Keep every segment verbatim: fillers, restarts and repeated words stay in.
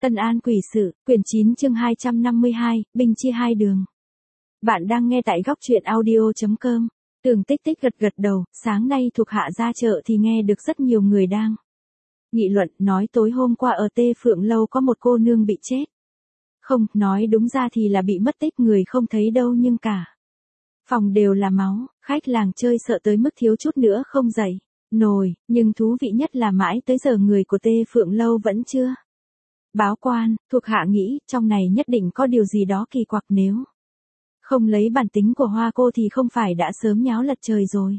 Tân An quỷ sự, quyển chín chương hai trăm năm mươi hai, binh chia hai đường. Bạn đang nghe tại góc truyện audio.com. Tường Tích Tích gật gật đầu, sáng nay thuộc hạ ra chợ thì nghe được rất nhiều người đang nghị luận, nói tối hôm qua ở Tê Phượng Lâu có một cô nương bị chết. Không, nói đúng ra thì là bị mất tích, người không thấy đâu nhưng cả phòng đều là máu, khách làng chơi sợ tới mức thiếu chút nữa không dậy nổi, nhưng thú vị nhất là mãi tới giờ người của Tê Phượng Lâu vẫn chưa báo quan. Thuộc hạ nghĩ trong này nhất định có điều gì đó kỳ quặc, nếu không lấy bản tính của Hoa cô thì không phải đã sớm nháo lật trời rồi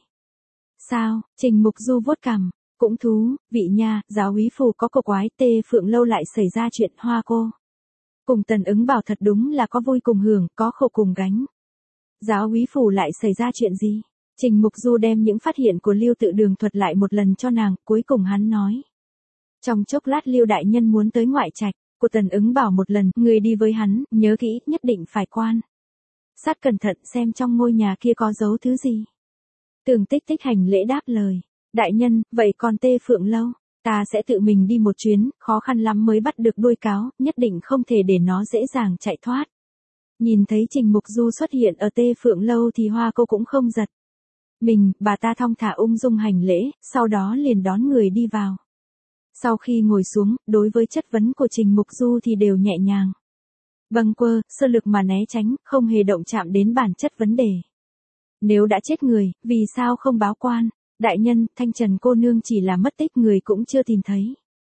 sao? Trình Mục Du vuốt cằm, cũng thú vị nha, giáo úy phù có cổ quái, Tê Phượng Lâu lại xảy ra chuyện, Hoa cô cùng Tần Ứng Bảo thật đúng là có vui cùng hưởng, có khổ cùng gánh. Giáo úy phủ lại xảy ra chuyện gì? Trình Mục Du đem những phát hiện của Lưu Tự Đường thuật lại một lần cho nàng, cuối cùng hắn nói. Trong chốc lát Lưu đại nhân muốn tới ngoại trạch, của Tần Ứng Bảo một lần, người đi với hắn, nhớ kỹ, nhất định phải quan sát cẩn thận xem trong ngôi nhà kia có giấu thứ gì. Tường Tích Tích hành lễ đáp lời. Đại nhân, vậy còn Tê Phượng Lâu? Ta sẽ tự mình đi một chuyến, khó khăn lắm mới bắt được đuôi cáo, nhất định không thể để nó dễ dàng chạy thoát. Nhìn thấy Trình Mục Du xuất hiện ở Tê Phượng Lâu thì Hoa cô cũng không giật mình, bà ta thong thả ung dung hành lễ, sau đó liền đón người đi vào. Sau khi ngồi xuống, đối với chất vấn của Trình Mục Du thì đều nhẹ nhàng bâng quơ, sơ lược mà né tránh, không hề động chạm đến bản chất vấn đề. Nếu đã chết người, vì sao không báo quan? Đại nhân, Thanh Trần cô nương chỉ là mất tích, người cũng chưa tìm thấy.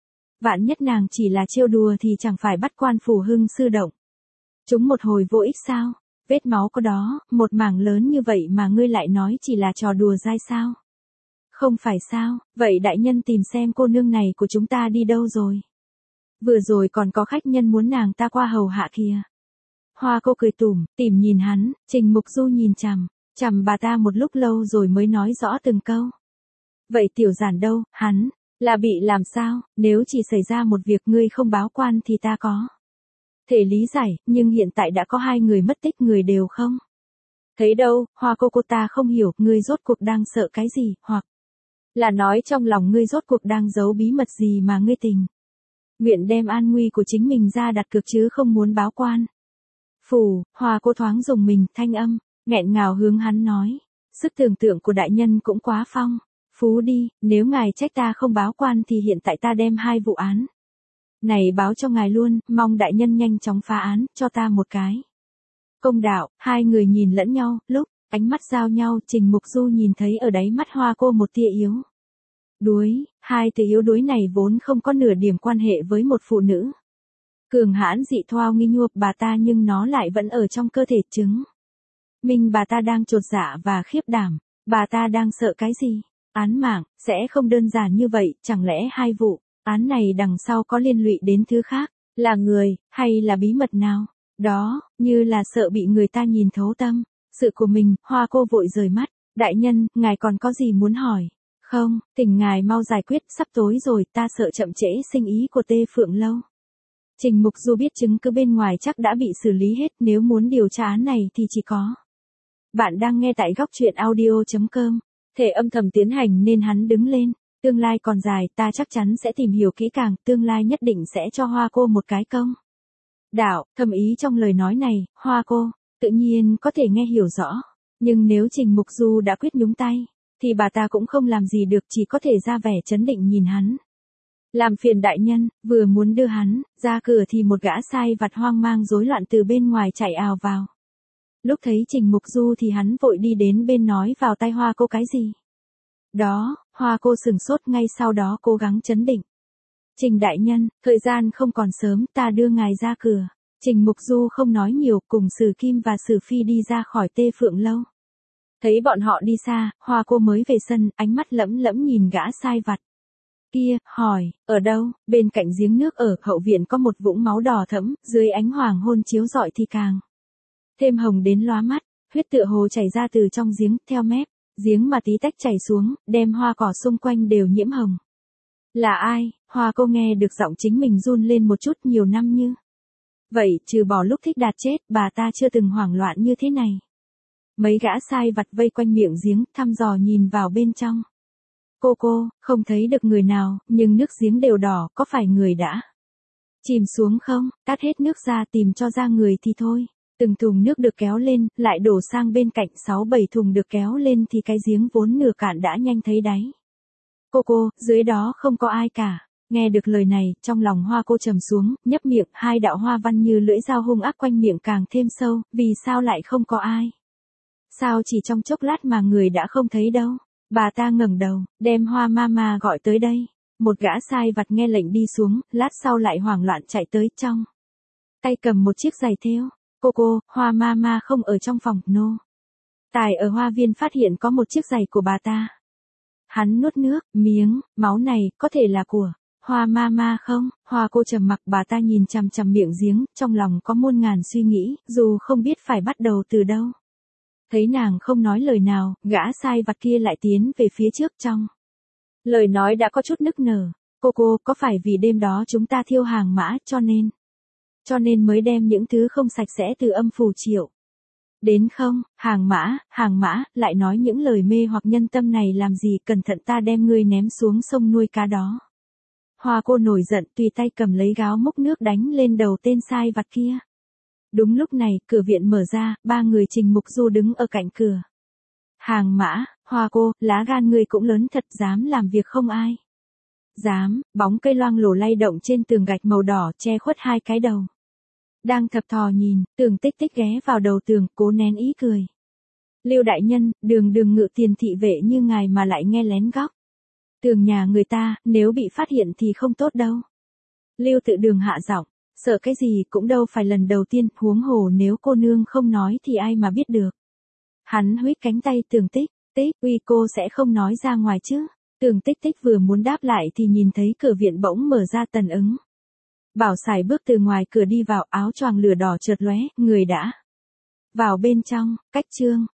Vạn nhất nàng chỉ là trêu đùa thì chẳng phải bắt quan phủ hưng sư động chúng một hồi vô ích sao? Vết máu có đó, một mảng lớn như vậy mà ngươi lại nói chỉ là trò đùa dai sao? Không phải sao? Vậy đại nhân tìm xem cô nương này của chúng ta đi đâu rồi? Vừa rồi còn có khách nhân muốn nàng ta qua hầu hạ kìa. Hoa cô cười tủm tỉm nhìn hắn, Trình Mục Du nhìn chằm chằm bà ta một lúc lâu rồi mới nói rõ từng câu. Vậy tiểu giản đâu? Hắn là bị làm sao? Nếu chỉ xảy ra một việc ngươi không báo quan thì ta có thể lý giải, nhưng hiện tại đã có hai người mất tích, người đều không thấy đâu. Hoa cô cô ta không hiểu, ngươi rốt cuộc đang sợ cái gì, hoặc là nói trong lòng ngươi rốt cuộc đang giấu bí mật gì mà ngươi tình nguyện đem an nguy của chính mình ra đặt cược chứ không muốn báo quan. Phù, Hoa cô thoáng dùng mình, thanh âm nghẹn ngào hướng hắn nói, sức tưởng tượng của đại nhân cũng quá phong phú đi, nếu ngài trách ta không báo quan thì hiện tại ta đem hai vụ án này báo cho ngài luôn, mong đại nhân nhanh chóng phá án, cho ta một cái công đạo. Hai người nhìn lẫn nhau, lúc ánh mắt giao nhau, Trình Mục Du nhìn thấy ở đáy mắt Hoa cô một tia yếu đuối, hai từ yếu đuối này vốn không có nửa điểm quan hệ với một phụ nữ cường hãn dị thoao nghi nhuộp bà ta, nhưng nó lại vẫn ở trong cơ thể, chứng minh bà ta đang chột dạ và khiếp đảm. Bà ta đang sợ cái gì? Án mạng sẽ không đơn giản như vậy, chẳng lẽ hai vụ án này đằng sau có liên lụy đến thứ khác, là người, hay là bí mật nào đó, như là sợ bị người ta nhìn thấu tâm sự của mình. Hoa cô vội rời mắt. Đại nhân, ngài còn có gì muốn hỏi không? Thỉnh ngài mau giải quyết, sắp tối rồi, ta sợ chậm trễ sinh ý của Tê Phượng Lâu. Trình Mục Du biết chứng cứ bên ngoài chắc đã bị xử lý hết, nếu muốn điều tra án này thì chỉ có. Bạn đang nghe tại góc truyện audio.com. Thể âm thầm tiến hành nên hắn đứng lên. Tương lai còn dài, ta chắc chắn sẽ tìm hiểu kỹ càng, tương lai nhất định sẽ cho Hoa cô một cái công đạo. Thầm ý trong lời nói này, Hoa cô tự nhiên có thể nghe hiểu rõ, nhưng nếu Trình Mục Du đã quyết nhúng tay thì bà ta cũng không làm gì được, chỉ có thể ra vẻ trấn định nhìn hắn. Làm phiền đại nhân. Vừa muốn đưa hắn ra cửa thì một gã sai vặt hoang mang rối loạn từ bên ngoài chạy ào vào. Lúc thấy Trình Mục Du thì hắn vội đi đến bên nói vào tai Hoa cô cái gì đó. Hoa cô sừng sốt, ngay sau đó cố gắng trấn định. Trình đại nhân, thời gian không còn sớm, ta đưa ngài ra cửa. Trình Mục Du không nói nhiều, cùng Sử Kim và Sử Phi đi ra khỏi Tê Phượng Lâu. Thấy bọn họ đi xa, Hoa cô mới về sân, ánh mắt lẫm lẫm nhìn gã sai vặt kia, hỏi, ở đâu? Bên cạnh giếng nước ở hậu viện có một vũng máu đỏ thẫm, dưới ánh hoàng hôn chiếu rọi thì càng thêm hồng đến lóa mắt. Huyết tựa hồ chảy ra từ trong giếng, theo mép giếng mà tí tách chảy xuống, đem hoa cỏ xung quanh đều nhiễm hồng. Là ai? Hoa cô nghe được giọng chính mình run lên một chút. Nhiều năm như vậy, trừ bỏ lúc Thích Đạt chết, bà ta chưa từng hoảng loạn như thế này. Mấy gã sai vặt vây quanh miệng giếng, thăm dò nhìn vào bên trong. Cô cô, không thấy được người nào, nhưng nước giếng đều đỏ, có phải người đã Chìm xuống không, tát hết nước ra tìm cho ra người thì thôi. Từng thùng nước được kéo lên, lại đổ sang bên cạnh, sáu bảy thùng được kéo lên thì cái giếng vốn nửa cạn đã nhanh thấy đáy. Cô cô, dưới đó không có ai cả. Nghe được lời này, trong lòng Hoa cô trầm xuống, nhấp miệng, hai đạo hoa văn như lưỡi dao hung ác quanh miệng càng thêm sâu, vì sao lại không có ai? Sao chỉ trong chốc lát mà người đã không thấy đâu? Bà ta ngẩng đầu, đem Hoa Mama gọi tới đây. Một gã sai vặt nghe lệnh đi xuống, lát sau lại hoảng loạn chạy tới trong. Tay cầm một chiếc giày thêu. Cô cô, Hoa Mama không ở trong phòng, nô. No. Tài ở hoa viên phát hiện có một chiếc giày của bà ta. Hắn nuốt nước, miếng, máu này, có thể là của Hoa Mama không? Hoa cô trầm mặc, bà ta nhìn chằm chằm miệng giếng, trong lòng có muôn ngàn suy nghĩ, dù không biết phải bắt đầu từ đâu. Thấy nàng không nói lời nào, gã sai vặt kia lại tiến về phía trước trong. Lời nói đã có chút nức nở. Cô cô, có phải vì đêm đó chúng ta thiêu hàng mã cho nên... Cho nên mới đem những thứ không sạch sẽ từ âm phủ triệu đến không? Hàng mã, hàng mã, lại nói những lời mê hoặc nhân tâm này làm gì, cẩn thận ta đem ngươi ném xuống sông nuôi cá đó. Hoa cô nổi giận, tùy tay cầm lấy gáo múc nước đánh lên đầu tên sai vặt kia. Đúng lúc này, cửa viện mở ra, ba người Trình Mục Du đứng ở cạnh cửa. Hàng mã, Hoa cô, lá gan ngươi cũng lớn thật, dám làm việc không ai. Dám, bóng cây loang lổ lay động trên tường gạch màu đỏ che khuất hai cái đầu. Đang thập thò nhìn, Tường Tích Tích ghé vào đầu tường, cố nén ý cười. Lưu đại nhân, đường đường ngự tiền thị vệ như ngài mà lại nghe lén góc. Tường nhà người ta, nếu bị phát hiện thì không tốt đâu. Lưu Tự Đường hạ giọng, sợ cái gì cũng đâu phải lần đầu tiên, huống hồ nếu cô nương không nói thì ai mà biết được. Hắn huýt cánh tay Tường Tích Tích, uy cô sẽ không nói ra ngoài chứ. Tường Tích Tích vừa muốn đáp lại thì nhìn thấy cửa viện bỗng mở ra. Tần Ứng Bảo Sải bước từ ngoài cửa đi vào, áo choàng lửa đỏ chợt lóe, người đã vào bên trong. Cách chương